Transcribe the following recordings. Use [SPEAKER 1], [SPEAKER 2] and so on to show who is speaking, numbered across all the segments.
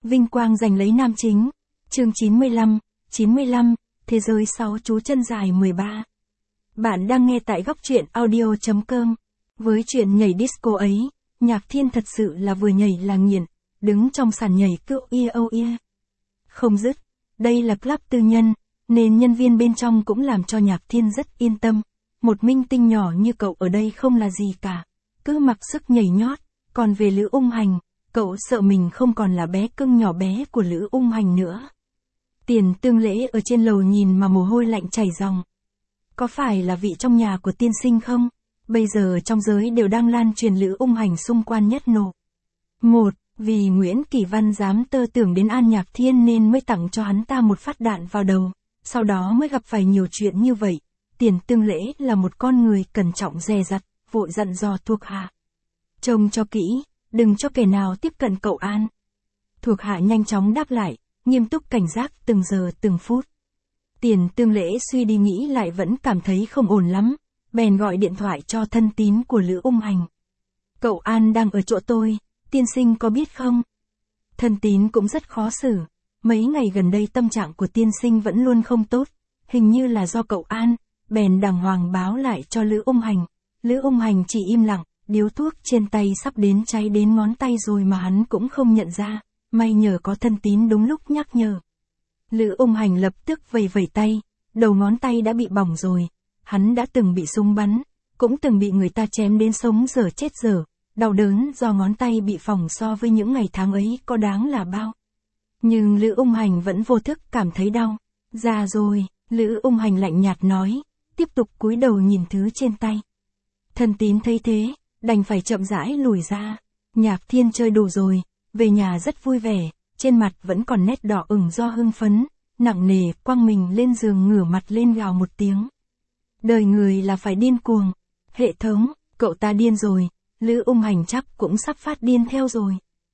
[SPEAKER 1] Vinh quang giành lấy nam chính. Chương 95, Thế giới 6 chú chân dài 13. Bạn đang nghe tại góc truyện audio.com. Với chuyện nhảy disco ấy, Nhạc Thiên thật sự là vừa nhảy là nghiện, đứng trong sàn nhảy cứ không dứt. Đây là club tư nhân, nên nhân viên bên trong cũng làm cho Nhạc Thiên rất yên tâm. Một minh tinh nhỏ như cậu ở đây không là gì cả, cứ mặc sức nhảy nhót. Còn về Lữ Ung Hành, cậu sợ mình không còn là bé cưng nhỏ bé của Lữ Ung Hành nữa. Tiền Tương Lễ ở trên lầu nhìn mà mồ hôi lạnh chảy ròng. Có phải là vị trong nhà của tiên sinh không? Bây giờ trong giới đều đang lan truyền Lữ Ung Hành xung quanh nhất nổ. Một, vì Nguyễn Kỳ Văn dám tơ tưởng đến An Nhạc Thiên nên mới tặng cho hắn ta một phát đạn vào đầu, sau đó mới gặp phải nhiều chuyện như vậy. Tiền Tương Lễ là một con người cẩn trọng dè dặt, vội dặn dò thuộc hạ. Trông cho kỹ, đừng cho kẻ nào tiếp cận cậu An. Thuộc hạ nhanh chóng đáp lại, nghiêm túc cảnh giác từng giờ từng phút. Tiền Tương Lễ suy đi nghĩ lại vẫn cảm thấy không ổn lắm, bèn gọi điện thoại cho thân tín của Lữ Ung Hành. Cậu An đang ở chỗ tôi, tiên sinh có biết không? Thân tín cũng rất khó xử, mấy ngày gần đây tâm trạng của tiên sinh vẫn luôn không tốt, hình như là do cậu An, bèn đàng hoàng báo lại cho Lữ Ung Hành. Lữ Ung Hành chỉ im lặng, điếu thuốc trên tay sắp đến cháy đến ngón tay rồi mà hắn cũng không nhận ra, may nhờ có thân tín đúng lúc nhắc nhở. Lữ Ung Hành lập tức vẩy vẩy tay, đầu ngón tay đã bị bỏng rồi, hắn đã từng bị súng bắn, cũng từng bị người ta chém đến sống dở chết dở, đau đớn do ngón tay bị phỏng so với những ngày tháng ấy có đáng là bao. Nhưng Lữ Ung Hành vẫn vô thức cảm thấy đau. Già rồi, Lữ Ung Hành lạnh nhạt nói, tiếp tục cúi đầu nhìn thứ trên tay. Thân tín thấy thế, đành phải chậm rãi lùi ra. Nhạc Thiên chơi đủ rồi, về nhà rất vui vẻ, trên mặt vẫn còn nét đỏ ửng do hưng phấn, nặng nề quăng mình lên giường ngửa mặt lên gào một tiếng. Đời người là phải điên cuồng. Hệ thống, cậu ta điên rồi, Lữ Ung Hành chắc cũng sắp phát điên theo rồi.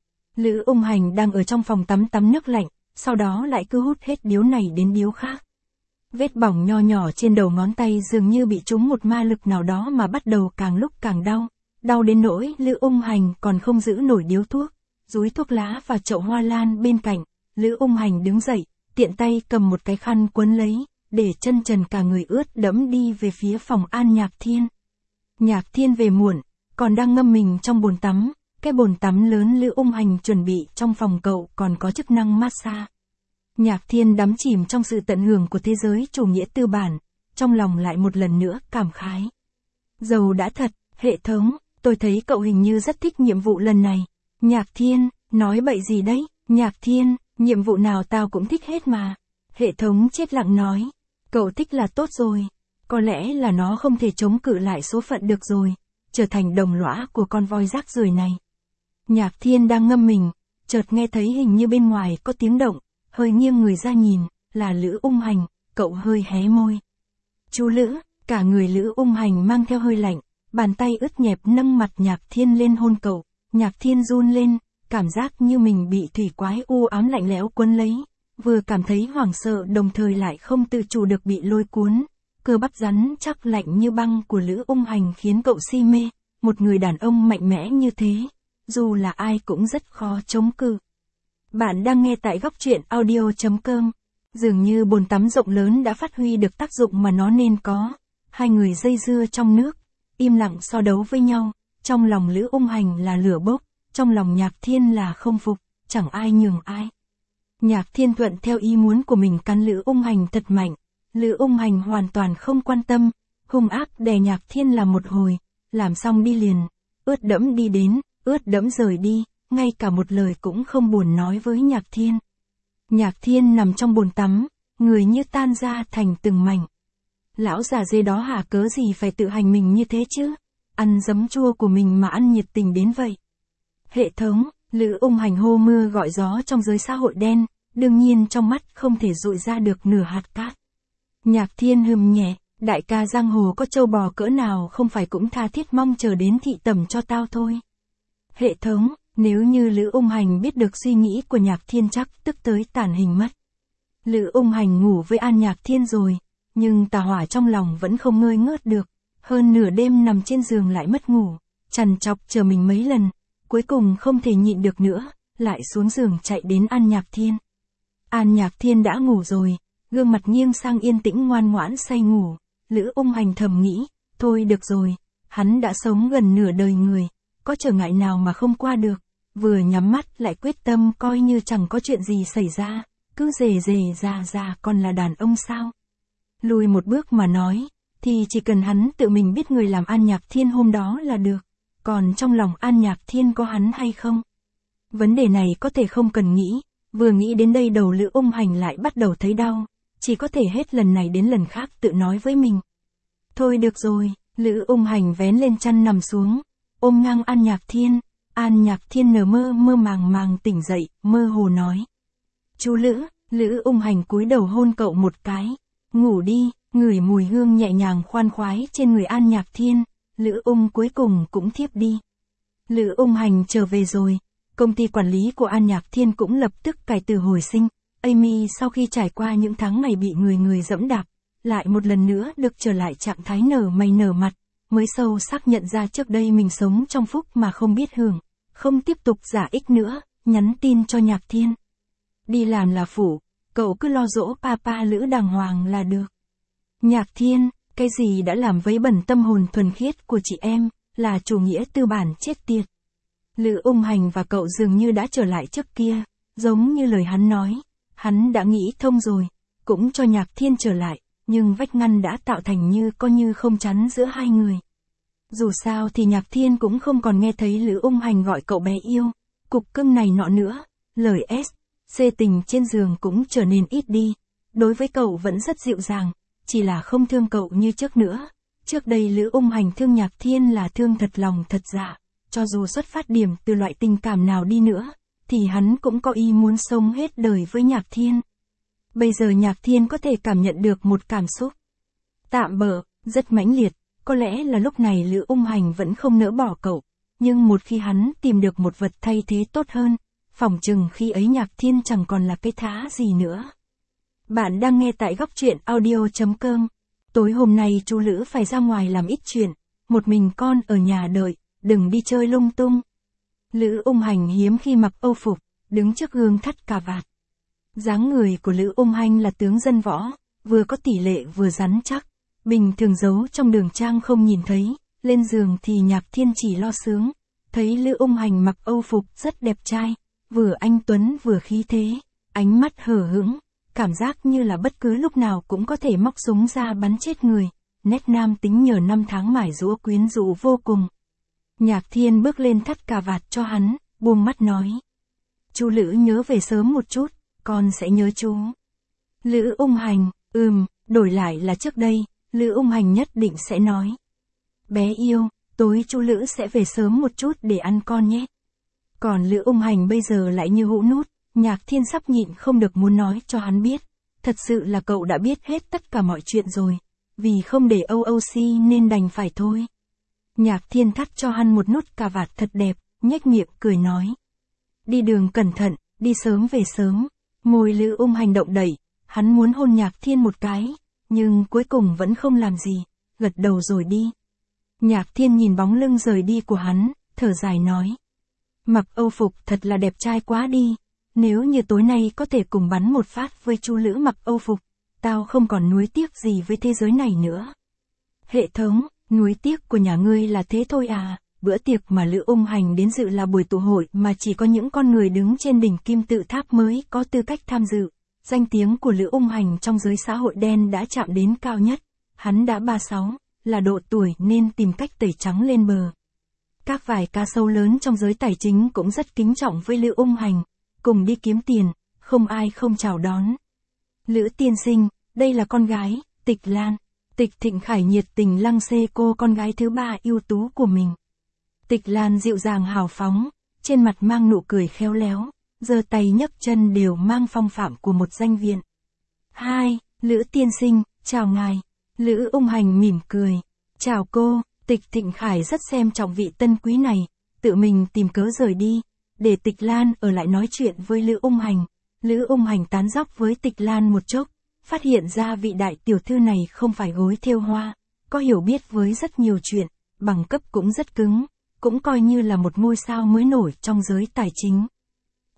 [SPEAKER 1] Lữ Ung Hành đang ở trong phòng tắm nước lạnh, sau đó lại cứ hút hết điếu này đến điếu khác. Vết bỏng nho nhỏ trên đầu ngón tay dường như bị trúng một ma lực nào đó mà bắt đầu càng lúc càng đau. Đau đến nỗi Lữ Ung Hành còn không giữ nổi điếu thuốc, dúi thuốc lá và chậu hoa lan bên cạnh. Lữ Ung Hành đứng dậy, tiện tay cầm một cái khăn quấn lấy, để chân trần cả người ướt đẫm đi về phía phòng An Nhạc Thiên. Nhạc Thiên về muộn, còn đang ngâm mình trong bồn tắm. Cái bồn tắm lớn Lữ Ung Hành chuẩn bị trong phòng cậu còn có chức năng massage. Nhạc Thiên đắm chìm trong sự tận hưởng của thế giới chủ nghĩa tư bản, trong lòng lại một lần nữa cảm khái. Giàu đã thật, hệ thống, tôi thấy cậu hình như rất thích nhiệm vụ lần này. Nhạc Thiên, nói bậy gì đấy? Nhạc Thiên, nhiệm vụ nào tao cũng thích hết mà. Hệ thống chết lặng nói, cậu thích là tốt rồi. Có lẽ là nó không thể chống cự lại số phận được rồi, trở thành đồng lõa của con voi rác rưởi này. Nhạc Thiên đang ngâm mình, chợt nghe thấy hình như bên ngoài có tiếng động, hơi nghiêng người ra nhìn, là Lữ Ung Hành, cậu hơi hé môi. Chú Lữ, cả người Lữ Ung Hành mang theo hơi lạnh, bàn tay ướt nhẹp nâng mặt Nhạc Thiên lên hôn cậu. Nhạc Thiên run lên, cảm giác như mình bị thủy quái u ám lạnh lẽo cuốn lấy, vừa cảm thấy hoảng sợ đồng thời lại không tự chủ được bị lôi cuốn. Cơ bắp rắn chắc lạnh như băng của Lữ Ung Hành khiến cậu si mê, một người đàn ông mạnh mẽ như thế, dù là ai cũng rất khó chống cự. Bạn đang nghe tại góc truyện audio.com. Dường như bồn tắm rộng lớn đã phát huy được tác dụng mà nó nên có. Hai người dây dưa trong nước, im lặng so đấu với nhau, trong lòng Lữ Ung Hành là lửa bốc, trong lòng Nhạc Thiên là không phục, chẳng ai nhường ai. Nhạc Thiên thuận theo ý muốn của mình cắn Lữ Ung Hành thật mạnh, Lữ Ung Hành hoàn toàn không quan tâm, hung ác đè Nhạc Thiên làm một hồi, làm xong đi liền, ướt đẫm đi đến, ướt đẫm rời đi, ngay cả một lời cũng không buồn nói với Nhạc Thiên. Nhạc Thiên nằm trong bồn tắm, người như tan ra thành từng mảnh. Lão già dê đó hả, cớ gì phải tự hành mình như thế chứ? Ăn giấm chua của mình mà ăn nhiệt tình đến vậy. Hệ thống, Lữ Ung Hành hô mưa gọi gió trong giới xã hội đen, đương nhiên trong mắt không thể dội ra được nửa hạt cát. Nhạc Thiên hừm nhẹ, đại ca giang hồ có trâu bò cỡ nào không phải cũng tha thiết mong chờ đến thị tẩm cho tao thôi. Hệ thống, nếu như Lữ Ung Hành biết được suy nghĩ của Nhạc Thiên chắc tức tới tàn hình mất. Lữ Ung Hành ngủ với An Nhạc Thiên rồi, nhưng tà hỏa trong lòng vẫn không ngơi ngớt được, hơn nửa đêm nằm trên giường lại mất ngủ, trằn trọc chờ mình mấy lần, cuối cùng không thể nhịn được nữa, lại xuống giường chạy đến An Nhạc Thiên. An Nhạc Thiên đã ngủ rồi, gương mặt nghiêng sang yên tĩnh ngoan ngoãn say ngủ. Lữ Ung Hành thầm nghĩ, thôi được rồi, hắn đã sống gần nửa đời người, có trở ngại nào mà không qua được. Vừa nhắm mắt lại quyết tâm coi như chẳng có chuyện gì xảy ra, cứ rề rà còn là đàn ông sao. Lùi một bước mà nói, thì chỉ cần hắn tự mình biết người làm An Nhạc Thiên hôm đó là được, còn trong lòng An Nhạc Thiên có hắn hay không? Vấn đề này có thể không cần nghĩ, vừa nghĩ đến đây đầu Lữ Ung Hành lại bắt đầu thấy đau, chỉ có thể hết lần này đến lần khác tự nói với mình. Thôi được rồi, Lữ Ung Hành vén lên chăn nằm xuống, ôm ngang An Nhạc Thiên. An Nhạc Thiên mơ màng tỉnh dậy, mơ hồ nói. Chú Lữ, Lữ Ung Hành cúi đầu hôn cậu một cái. Ngủ đi, ngửi mùi hương nhẹ nhàng khoan khoái trên người An Nhạc Thiên, Lữ Ung cuối cùng cũng thiếp đi. Lữ Ung Hành trở về rồi, công ty quản lý của An Nhạc Thiên cũng lập tức cải tử hồi sinh. Amy sau khi trải qua những tháng ngày bị người dẫm đạp, lại một lần nữa được trở lại trạng thái nở mày nở mặt, mới sâu sắc nhận ra trước đây mình sống trong phúc mà không biết hưởng, không tiếp tục giả ích nữa, nhắn tin cho Nhạc Thiên. Đi làm là phủ, cậu cứ lo dỗ papa Lữ đàng hoàng là được. Nhạc Thiên, cái gì đã làm vấy bẩn tâm hồn thuần khiết của chị em, là chủ nghĩa tư bản chết tiệt. Lữ Ung Hành và cậu dường như đã trở lại trước kia, giống như lời hắn nói, hắn đã nghĩ thông rồi, cũng cho Nhạc Thiên trở lại, nhưng vách ngăn đã tạo thành như có như không chắn giữa hai người. Dù sao thì Nhạc Thiên cũng không còn nghe thấy Lữ Ung Hành gọi cậu bé yêu, cục cưng này nọ nữa, lời C tình trên giường cũng trở nên ít đi, đối với cậu vẫn rất dịu dàng, chỉ là không thương cậu như trước nữa. Trước đây Lữ Ung Hành thương Nhạc Thiên là thương thật lòng thật dạ, cho dù xuất phát điểm từ loại tình cảm nào đi nữa, thì hắn cũng có ý muốn sống hết đời với Nhạc Thiên. Bây giờ Nhạc Thiên có thể cảm nhận được một cảm xúc tạm bợ, rất mãnh liệt, có lẽ là lúc này Lữ Ung Hành vẫn không nỡ bỏ cậu, nhưng một khi hắn tìm được một vật thay thế tốt hơn, phỏng chừng khi ấy Nhạc Thiên chẳng còn là cái thá gì nữa. Bạn đang nghe tại góc truyện audio.com. Tối hôm nay chú Lữ phải ra ngoài làm ít chuyện, một mình con ở nhà đợi, đừng đi chơi lung tung. Lữ Ung Hành hiếm khi mặc âu phục, đứng trước gương thắt cà vạt. Dáng người của Lữ Ung Hành là tướng dân võ, vừa có tỷ lệ vừa rắn chắc, bình thường giấu trong đường trang không nhìn thấy, lên giường thì Nhạc Thiên chỉ lo sướng, thấy Lữ Ung Hành mặc âu phục rất đẹp trai, vừa anh tuấn vừa khí thế, ánh mắt hờ hững, cảm giác như là bất cứ lúc nào cũng có thể móc súng ra bắn chết người, nét nam tính nhờ năm tháng mải giũa quyến rũ vô cùng. Nhạc Thiên bước lên thắt cà vạt cho hắn, buông mắt nói. Chú Lữ nhớ về sớm một chút, con sẽ nhớ chú. Lữ Ung Hành, đổi lại là trước đây, Lữ Ung Hành nhất định sẽ nói. Bé yêu, tối chú Lữ sẽ về sớm một chút để ăn con nhé. Còn Lữ Ung Hành bây giờ lại như hũ nút, Nhạc Thiên sắp nhịn không được muốn nói cho hắn biết. Thật sự là cậu đã biết hết tất cả mọi chuyện rồi, vì không để OOC nên đành phải thôi. Nhạc Thiên thắt cho hắn một nút cà vạt thật đẹp, nhếch miệng cười nói. Đi đường cẩn thận, đi sớm về sớm. Môi Lữ Ung Hành động đẩy, hắn muốn hôn Nhạc Thiên một cái, nhưng cuối cùng vẫn không làm gì, gật đầu rồi đi. Nhạc Thiên nhìn bóng lưng rời đi của hắn, thở dài nói. Mặc âu phục thật là đẹp trai quá đi, nếu như tối nay có thể cùng bắn một phát với chú Lữ mặc âu phục, tao không còn nuối tiếc gì với thế giới này nữa. Hệ thống, nuối tiếc của nhà ngươi là thế thôi à? Bữa tiệc mà Lữ Ung Hành đến dự là buổi tụ hội mà chỉ có những con người đứng trên đỉnh kim tự tháp mới có tư cách tham dự. Danh tiếng của Lữ Ung Hành trong giới xã hội đen đã chạm đến cao nhất. Hắn đã 36, là độ tuổi nên tìm cách tẩy trắng lên bờ. Các vài ca sâu lớn trong giới tài chính cũng rất kính trọng với Lữ Ung Hành, cùng đi kiếm tiền, không ai không chào đón. Lữ tiên sinh, đây là con gái, Tịch Lan. Tịch Thịnh Khải nhiệt tình lăng xê cô con gái thứ ba ưu tú của mình. Tịch Lan dịu dàng hào phóng, trên mặt mang nụ cười khéo léo, giơ tay nhấc chân đều mang phong phạm của một danh viện. Hai, Lữ tiên sinh, chào ngài. Lữ Ung Hành mỉm cười. Chào cô. Tịch Thịnh Khải rất xem trọng vị tân quý này, tự mình tìm cớ rời đi, để Tịch Lan ở lại nói chuyện với Lữ Ung Hành. Lữ Ung Hành tán dóc với Tịch Lan một chốc, phát hiện ra vị đại tiểu thư này không phải gối thêu hoa, có hiểu biết với rất nhiều chuyện, bằng cấp cũng rất cứng, cũng coi như là một ngôi sao mới nổi trong giới tài chính.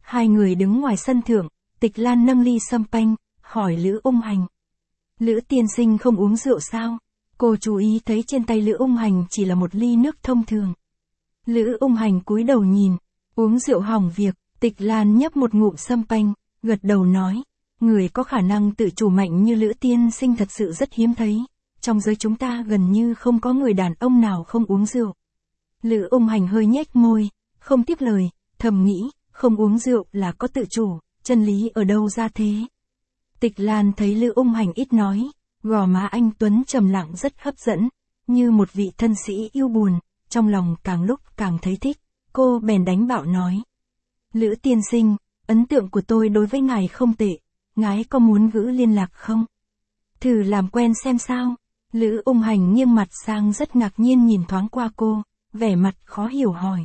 [SPEAKER 1] Hai người đứng ngoài sân thượng, Tịch Lan nâng ly sâm panh, hỏi Lữ Ung Hành. Lữ tiên sinh không uống rượu sao? Cô chú ý thấy trên tay Lữ Ung Hành chỉ là một ly nước thông thường. Lữ Ung Hành cúi đầu nhìn, uống rượu hỏng việc. Tịch Lan nhấp một ngụm sâm panh, gật đầu nói, người có khả năng tự chủ mạnh như Lữ tiên sinh thật sự rất hiếm thấy. Trong giới chúng ta gần như không có người đàn ông nào không uống rượu. Lữ Ung Hành hơi nhếch môi, không tiếp lời, thầm nghĩ, không uống rượu là có tự chủ, chân lý ở đâu ra thế? Tịch Lan thấy Lữ Ung Hành ít nói, gò má anh tuấn trầm lặng rất hấp dẫn, như một vị thân sĩ yêu buồn, trong lòng càng lúc càng thấy thích, cô bèn đánh bạo nói. Lữ tiên sinh, ấn tượng của tôi đối với ngài không tệ, ngài có muốn giữ liên lạc không? Thử làm quen xem sao. Lữ Ung Hành nghiêng mặt sang rất ngạc nhiên nhìn thoáng qua cô, vẻ mặt khó hiểu hỏi.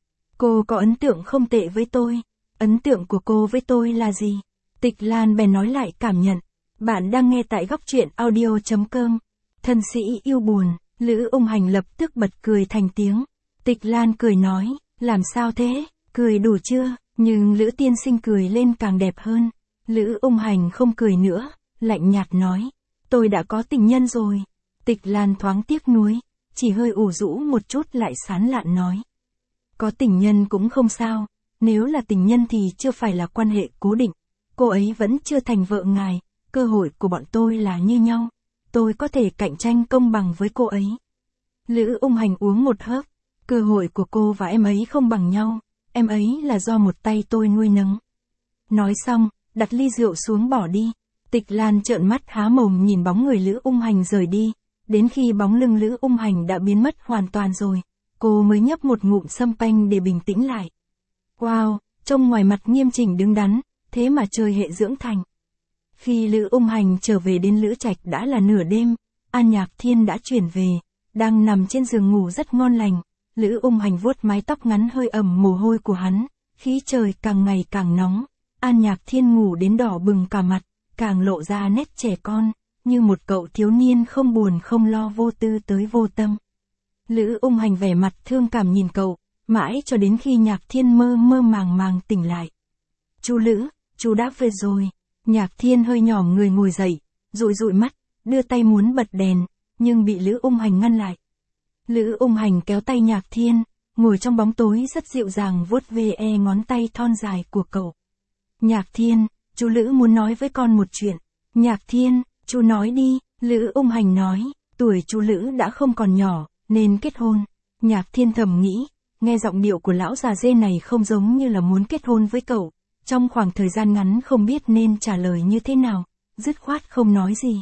[SPEAKER 1] Cô có ấn tượng không tệ với tôi, ấn tượng của cô với tôi là gì? Tịch Lan bèn nói lại cảm nhận. Bạn đang nghe tại góc truyện audio.com. Thân sĩ yêu buồn, Lữ Ung Hành lập tức bật cười thành tiếng. Tịch Lan cười nói, làm sao thế, cười đủ chưa? Nhưng Lữ tiên sinh cười lên càng đẹp hơn. Lữ Ung Hành không cười nữa, lạnh nhạt nói, tôi đã có tình nhân rồi. Tịch Lan thoáng tiếc nuối, chỉ hơi ủ rũ một chút lại sán lạn nói. Có tình nhân cũng không sao, nếu là tình nhân thì chưa phải là quan hệ cố định. Cô ấy vẫn chưa thành vợ ngài, cơ hội của bọn tôi là như nhau. Tôi có thể cạnh tranh công bằng với cô ấy. Lữ Ung Hành uống một hớp, cơ hội của cô và em ấy không bằng nhau, em ấy là do một tay tôi nuôi nấng. Nói xong, đặt ly rượu xuống bỏ đi. Tịch Lan trợn mắt há mồm nhìn bóng người Lữ Ung Hành rời đi, đến khi bóng lưng Lữ Ung Hành đã biến mất hoàn toàn rồi, cô mới nhấp một ngụm sâm panh để bình tĩnh lại. Wow, trông ngoài mặt nghiêm chỉnh đứng đắn, thế mà chơi hệ dưỡng thành. Khi Lữ Ung Hành trở về đến Lữ Trạch đã là nửa đêm, An Nhạc Thiên đã chuyển về, đang nằm trên giường ngủ rất ngon lành. Lữ Ung Hành vuốt mái tóc ngắn hơi ẩm mồ hôi của hắn, khí trời càng ngày càng nóng, An Nhạc Thiên ngủ đến đỏ bừng cả mặt, càng lộ ra nét trẻ con, như một cậu thiếu niên không buồn không lo vô tư tới vô tâm. Lữ Ung Hành vẻ mặt thương cảm nhìn cậu, mãi cho đến khi Nhạc Thiên mơ mơ màng màng tỉnh lại. Chú Lữ, chú đã về rồi. Nhạc Thiên hơi nhỏm người ngồi dậy, dụi dụi mắt, đưa tay muốn bật đèn, nhưng bị Lữ Ung Hành ngăn lại. Lữ Ung Hành kéo tay Nhạc Thiên, ngồi trong bóng tối rất dịu dàng vuốt ve ngón tay thon dài của cậu. Nhạc Thiên, chú Lữ muốn nói với con một chuyện. Nhạc Thiên, chú nói đi. Lữ Ung Hành nói, tuổi chú Lữ đã không còn nhỏ, nên kết hôn. Nhạc Thiên thầm nghĩ, nghe giọng điệu của lão già dê này không giống như là muốn kết hôn với cậu. Trong khoảng thời gian ngắn không biết nên trả lời như thế nào, dứt khoát không nói gì.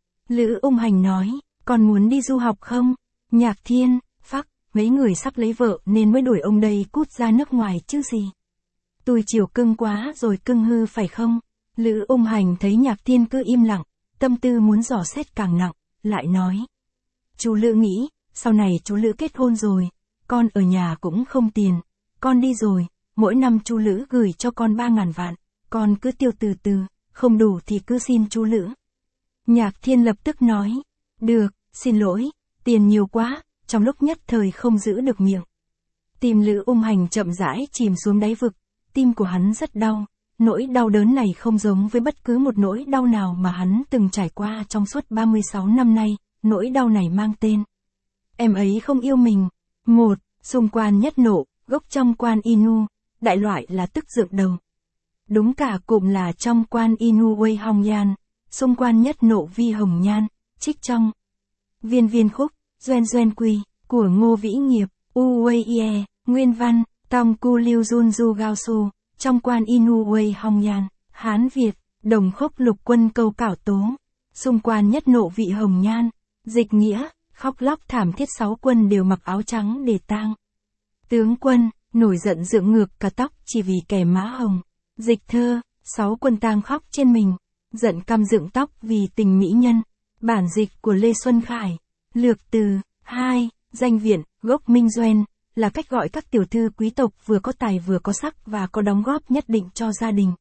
[SPEAKER 1] Lữ Ung Hành nói, con muốn đi du học không? Nhạc Thiên, phắc, mấy người sắp lấy vợ nên mới đuổi ông đây cút ra nước ngoài chứ gì. Tôi chiều cưng quá rồi cưng hư phải không? Lữ Ung Hành thấy Nhạc Thiên cứ im lặng, tâm tư muốn dò xét càng nặng, lại nói. Chú Lữ nghĩ, sau này chú Lữ kết hôn rồi, con ở nhà cũng không tiền, con đi rồi, mỗi năm chú Lữ gửi cho con 3.000 vạn, con cứ tiêu từ từ, không đủ thì cứ xin chú Lữ. Nhạc Thiên lập tức nói, được, xin lỗi, tiền nhiều quá, trong lúc nhất thời không giữ được miệng. Tim Lữ Ung Hành chậm rãi chìm xuống đáy vực, tim của hắn rất đau, nỗi đau đớn này không giống với bất cứ một nỗi đau nào mà hắn từng trải qua trong suốt 36 năm nay, nỗi đau này mang tên. Em ấy không yêu mình. 1. Xung quan nhất nộ, gốc trong quan inu, đại loại là tức dựng đầu. Đúng cả cụm là trong quan inu Wei Hong Yan, xung quan nhất nộ vi hồng nhan, trích trong. Viên viên khúc, Doen Doen Quy, của Ngô Vĩ Nghiệp, U Wei Ie, nguyên văn, Tong Ku Liu Jun Ju Gao Su, trong quan inu Wei Hong Yan, Hán Việt, đồng khúc lục quân câu cảo tố. Xung quan nhất nộ vị hồng nhan, dịch nghĩa, khóc lóc thảm thiết 6 quân đều mặc áo trắng để tang. Tướng quân, nổi giận dựng ngược cả tóc chỉ vì kẻ má hồng. Dịch thơ, 6 quân tang khóc trên mình, giận căm dựng tóc vì tình mỹ nhân. Bản dịch của Lê Xuân Khải. Lược từ. 2. Danh viện, gốc Minh Doen, là cách gọi các tiểu thư quý tộc vừa có tài vừa có sắc và có đóng góp nhất định cho gia đình.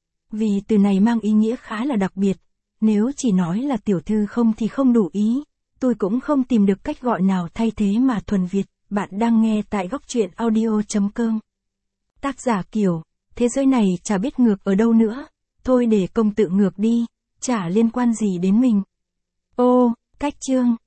[SPEAKER 1] Vì từ này mang ý nghĩa khá là đặc biệt, nếu chỉ nói là tiểu thư không thì không đủ ý. Tôi cũng không tìm được cách gọi nào thay thế mà thuần Việt. Bạn đang nghe tại góc truyện audio.com. Tác giả Kiều, thế giới này chả biết ngược ở đâu nữa. Thôi để công tự ngược đi, chả liên quan gì đến mình. Ô, cách chương.